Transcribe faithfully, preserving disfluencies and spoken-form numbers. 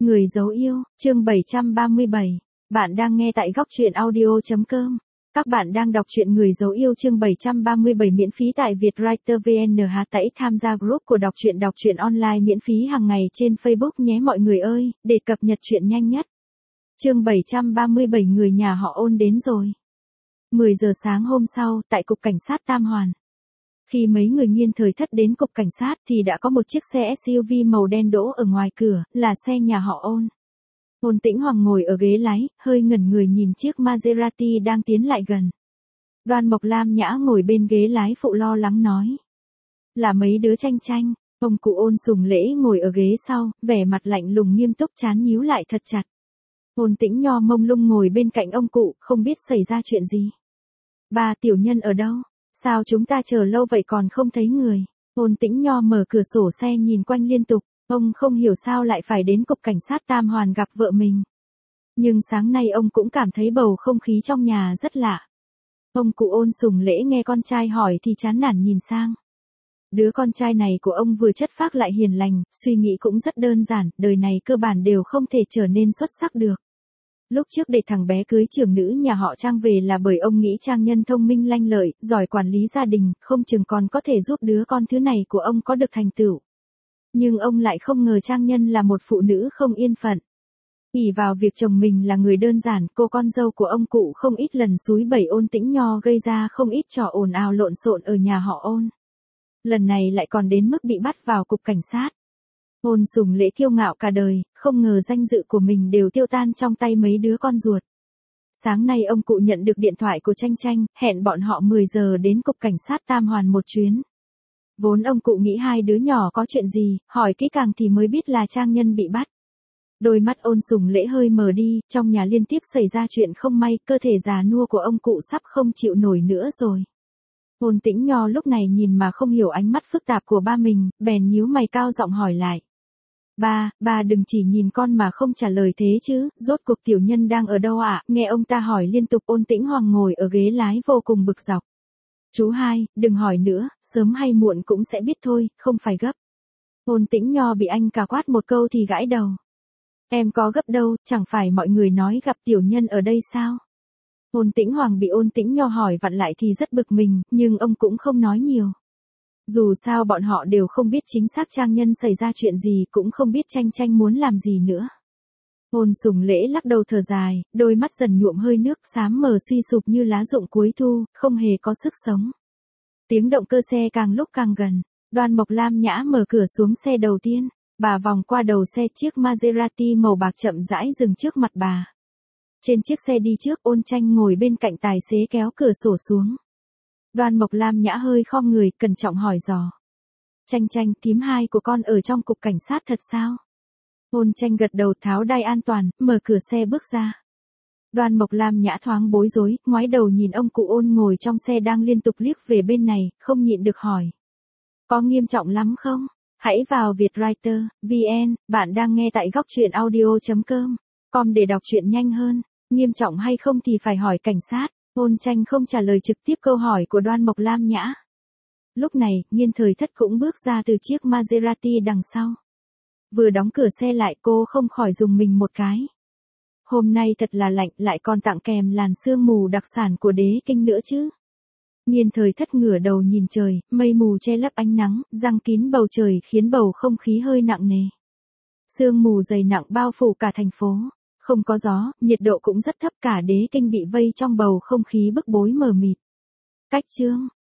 Người dấu yêu, chương bảy trăm ba mươi bảy. Bạn đang nghe tại góc truyện audio chấm com. Các bạn đang đọc truyện Người dấu yêu chương bảy trăm ba mươi bảy miễn phí tại Vietwriter vê en. Hãy tải tham gia group của đọc truyện đọc truyện online miễn phí hàng ngày trên Facebook nhé mọi người ơi, để cập nhật truyện nhanh nhất. Chương bảy trăm ba mươi bảy người nhà họ Ôn đến rồi. mười giờ sáng hôm sau, tại cục cảnh sát Tam Hoàn. Khi mấy người Nghiên Thời Thất đến cục cảnh sát thì đã có một chiếc xe ét u vê màu đen đỗ ở ngoài cửa, là xe nhà họ Ôn. Ôn Tĩnh Hoàng ngồi ở ghế lái, hơi ngẩn người nhìn chiếc Maserati đang tiến lại gần. Đoan Mộc Lam Nhã ngồi bên ghế lái phụ lo lắng nói. Là mấy đứa tranh tranh, ông cụ Ôn Sùng Lễ ngồi ở ghế sau, vẻ mặt lạnh lùng nghiêm túc trán nhíu lại thật chặt. Ôn Tĩnh Nho mông lung ngồi bên cạnh ông cụ, không biết xảy ra chuyện gì. Ba tiểu nhân ở đâu? Sao chúng ta chờ lâu vậy còn không thấy người? Ôn Tĩnh Nho mở cửa sổ xe nhìn quanh liên tục, ông không hiểu sao lại phải đến cục cảnh sát Tam Hoàn gặp vợ mình. Nhưng sáng nay ông cũng cảm thấy bầu không khí trong nhà rất lạ. Ông cụ Ôn Sùng Lễ nghe con trai hỏi thì chán nản nhìn sang. Đứa con trai này của ông vừa chất phác lại hiền lành, suy nghĩ cũng rất đơn giản, đời này cơ bản đều không thể trở nên xuất sắc được. Lúc trước để thằng bé cưới trưởng nữ nhà họ Trang về là bởi ông nghĩ Trang Nhân thông minh lanh lợi, giỏi quản lý gia đình, không chừng còn có thể giúp đứa con thứ này của ông có được thành tựu. Nhưng ông lại không ngờ Trang Nhân là một phụ nữ không yên phận. ỷ vào việc chồng mình là người đơn giản, cô con dâu của ông cụ không ít lần xúi bẩy Ôn Tĩnh Nho gây ra không ít trò ồn ào lộn xộn ở nhà họ Ôn. Lần này lại còn đến mức bị bắt vào cục cảnh sát. Ôn Sùng Lễ kiêu ngạo cả đời, không ngờ danh dự của mình đều tiêu tan trong tay mấy đứa con ruột. Sáng nay ông cụ nhận được điện thoại của Tranh Tranh, hẹn bọn họ mười giờ đến cục cảnh sát Tam Hoàn một chuyến. Vốn ông cụ nghĩ hai đứa nhỏ có chuyện gì, hỏi kỹ càng thì mới biết là Trang Nhân bị bắt. Đôi mắt Ôn Sùng Lễ hơi mờ đi, trong nhà liên tiếp xảy ra chuyện không may, cơ thể già nua của ông cụ sắp không chịu nổi nữa rồi. Ôn Tĩnh Nho lúc này nhìn mà không hiểu ánh mắt phức tạp của ba mình, bèn nhíu mày cao giọng hỏi lại. Ba, ba đừng chỉ nhìn con mà không trả lời thế chứ, rốt cuộc tiểu nhân đang ở đâu ạ? Nghe ông ta hỏi liên tục Ôn Tĩnh Hoàng ngồi ở ghế lái vô cùng bực dọc. Chú hai, đừng hỏi nữa, sớm hay muộn cũng sẽ biết thôi, không phải gấp. Ôn Tĩnh Nho bị anh cả quát một câu thì gãi đầu. Em có gấp đâu, chẳng phải mọi người nói gặp tiểu nhân ở đây sao? Ôn Tĩnh Hoàng bị Ôn Tĩnh Nho hỏi vặn lại thì rất bực mình, nhưng ông cũng không nói nhiều. Dù sao bọn họ đều không biết chính xác Trang Nhân xảy ra chuyện gì, cũng không biết Tranh Tranh muốn làm gì nữa. Ôn Sùng Lễ lắc đầu thở dài, đôi mắt dần nhuộm hơi nước xám mờ suy sụp như lá rụng cuối thu, không hề có sức sống. Tiếng động cơ xe càng lúc càng gần, Đoan Mộc Lam Nhã mở cửa xuống xe đầu tiên, bà vòng qua đầu xe chiếc Maserati màu bạc chậm rãi dừng trước mặt bà. Trên chiếc xe đi trước Ôn Tranh ngồi bên cạnh tài xế kéo cửa sổ xuống. Đoan Mộc Lam Nhã hơi khom người, cẩn trọng hỏi dò. Tranh Tranh, thím hai của con ở trong cục cảnh sát thật sao? Ôn Tranh gật đầu tháo đai an toàn, mở cửa xe bước ra. Đoan Mộc Lam Nhã thoáng bối rối, ngoái đầu nhìn ông cụ Ôn ngồi trong xe đang liên tục liếc về bên này, không nhịn được hỏi. Có nghiêm trọng lắm không? Hãy vào Vietwriter vê en, bạn đang nghe tại góc truyện audio chấm com để đọc truyện nhanh hơn. Nghiêm trọng hay không thì phải hỏi cảnh sát. Ôn Tranh không trả lời trực tiếp câu hỏi của Đoan Mộc Lam Nhã. Lúc này, Nghiên Thời Thất cũng bước ra từ chiếc Maserati đằng sau. Vừa đóng cửa xe lại cô không khỏi rùng mình một cái. Hôm nay thật là lạnh, lại còn tặng kèm làn sương mù đặc sản của Đế Kinh nữa chứ. Nghiên Thời Thất ngửa đầu nhìn trời, mây mù che lấp ánh nắng, giăng kín bầu trời khiến bầu không khí hơi nặng nề. Sương mù dày nặng bao phủ cả thành phố. Không có gió, nhiệt độ cũng rất thấp, cả Đế Kinh bị vây trong bầu không khí bức bối mờ mịt. Cách chương,